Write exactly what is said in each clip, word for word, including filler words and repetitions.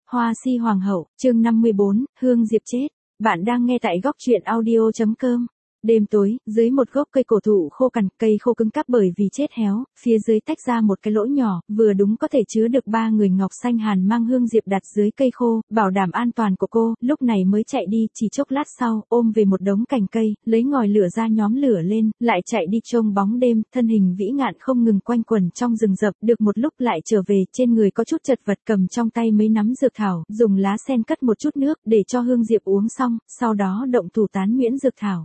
Hoa si hoàng hậu, chương năm mươi bốn, Hương Diệp chết. Bạn đang nghe tại góc truyện audio chấm com. Đêm tối, dưới một gốc cây cổ thụ khô cằn, cây khô cứng cáp bởi vì chết héo, phía dưới tách ra một cái lỗ nhỏ, vừa đúng có thể chứa được ba người. Ngọc Xanh Hàn mang Hương Diệp đặt dưới cây khô, bảo đảm an toàn của cô, lúc này mới chạy đi. Chỉ chốc lát sau, ôm về một đống cành cây, lấy ngòi lửa ra nhóm lửa lên, lại chạy đi trông bóng đêm. Thân hình vĩ ngạn không ngừng quanh quẩn trong rừng rậm, được một lúc lại trở về, trên người có chút chật vật, cầm trong tay mấy nắm dược thảo, dùng lá sen cất một chút nước để cho Hương Diệp uống xong, sau đó động thủ tán nhuyễn dược thảo.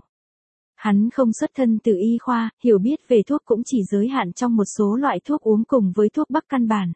Hắn không xuất thân từ y khoa, hiểu biết về thuốc cũng chỉ giới hạn trong một số loại thuốc uống cùng với thuốc bắc căn bản.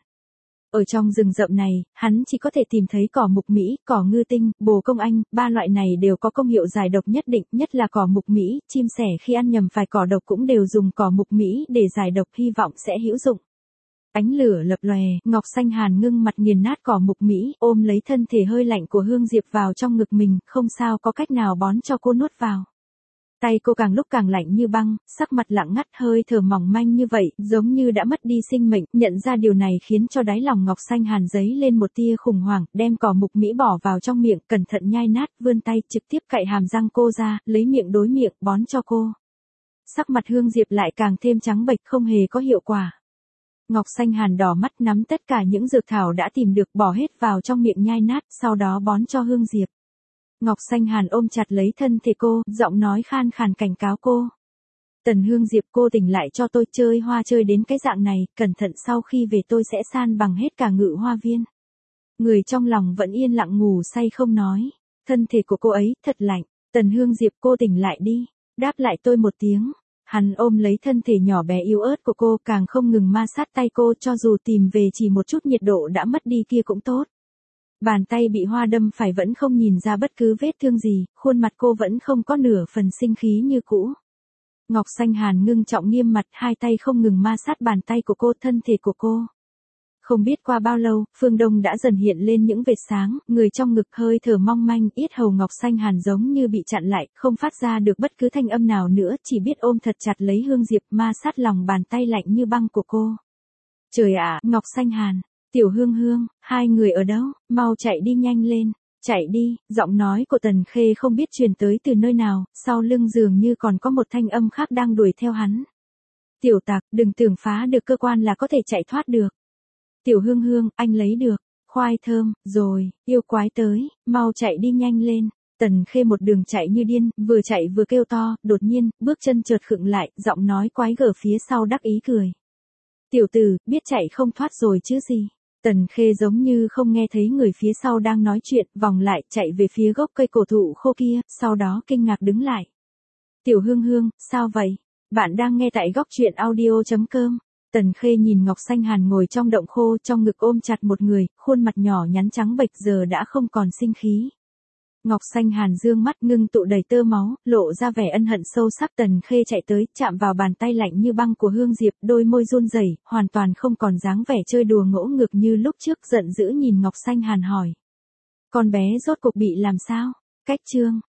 Ở trong rừng rậm này, hắn chỉ có thể tìm thấy cỏ mục Mỹ, cỏ ngư tinh, bồ công anh, ba loại này đều có công hiệu giải độc nhất định, nhất là cỏ mục Mỹ. Chim sẻ khi ăn nhầm phải cỏ độc cũng đều dùng cỏ mục Mỹ để giải độc, hy vọng sẽ hữu dụng. Ánh lửa lập lòe, Ngọc Xanh Hàn ngưng mặt nghiền nát cỏ mục Mỹ, ôm lấy thân thể hơi lạnh của Hương Diệp vào trong ngực mình, không sao có cách nào bón cho cô nuốt vào. Tay cô càng lúc càng lạnh như băng, sắc mặt lặng ngắt, hơi thở mỏng manh như vậy, giống như đã mất đi sinh mệnh. Nhận ra điều này khiến cho đáy lòng Ngọc Xanh Hàn dấy lên một tia khủng hoảng, đem cỏ mục Mỹ bỏ vào trong miệng, cẩn thận nhai nát, vươn tay trực tiếp cạy hàm răng cô ra, lấy miệng đối miệng, bón cho cô. Sắc mặt Hương Diệp lại càng thêm trắng bệch, không hề có hiệu quả. Ngọc Xanh Hàn đỏ mắt, nắm tất cả những dược thảo đã tìm được, bỏ hết vào trong miệng nhai nát, sau đó bón cho Hương Diệp. Ngọc Xanh Hàn ôm chặt lấy thân thể cô, giọng nói khan khàn cảnh cáo cô. Tần Hương Diệp, cô tỉnh lại cho tôi, chơi hoa chơi đến cái dạng này, cẩn thận sau khi về tôi sẽ san bằng hết cả Ngự Hoa Viên. Người trong lòng vẫn yên lặng ngủ say không nói. Thân thể của cô ấy thật lạnh. Tần Hương Diệp, cô tỉnh lại đi. Đáp lại tôi một tiếng. Hắn ôm lấy thân thể nhỏ bé yếu ớt của cô, càng không ngừng ma sát tay cô, cho dù tìm về chỉ một chút nhiệt độ đã mất đi kia cũng tốt. Bàn tay bị hoa đâm phải vẫn không nhìn ra bất cứ vết thương gì, khuôn mặt cô vẫn không có nửa phần sinh khí như cũ. Ngọc Xanh Hàn ngưng trọng nghiêm mặt, hai tay không ngừng ma sát bàn tay của cô, thân thể của cô. Không biết qua bao lâu, phương đông đã dần hiện lên những vệt sáng, người trong ngực hơi thở mong manh, yết hầu Ngọc Xanh Hàn giống như bị chặn lại, không phát ra được bất cứ thanh âm nào nữa, chỉ biết ôm thật chặt lấy Hương Diệp, ma sát lòng bàn tay lạnh như băng của cô. Trời ạ, Ngọc Xanh Hàn! Tiểu Hương Hương, hai người ở đâu, mau chạy đi nhanh lên, chạy đi. Giọng nói của Tần Khê không biết truyền tới từ nơi nào, sau lưng dường như còn có một thanh âm khác đang đuổi theo hắn. Tiểu tặc, đừng tưởng phá được cơ quan là có thể chạy thoát được. Tiểu Hương Hương, anh lấy được, khoai thơm, rồi, yêu quái tới, mau chạy đi nhanh lên. Tần Khê một đường chạy như điên, vừa chạy vừa kêu to, đột nhiên, bước chân chợt khựng lại, giọng nói quái gở phía sau đắc ý cười. Tiểu tử, biết chạy không thoát rồi chứ gì. Tần Khê giống như không nghe thấy người phía sau đang nói chuyện, vòng lại, chạy về phía gốc cây cổ thụ khô kia, sau đó kinh ngạc đứng lại. Tiểu Hương Hương, sao vậy? Bạn đang nghe tại góc truyện audio chấm com. Tần Khê nhìn Ngọc Xanh Hàn ngồi trong động khô, trong ngực ôm chặt một người, khuôn mặt nhỏ nhắn trắng bệch giờ đã không còn sinh khí. Ngọc Xanh Hàn dương mắt ngưng tụ đầy tơ máu, lộ ra vẻ ân hận sâu sắc. Tần Khê chạy tới, chạm vào bàn tay lạnh như băng của Hương Diệp, đôi môi run rẩy, hoàn toàn không còn dáng vẻ chơi đùa ngỗ ngược như lúc trước, giận dữ nhìn Ngọc Xanh Hàn hỏi. Con bé rốt cuộc bị làm sao? Cách chương.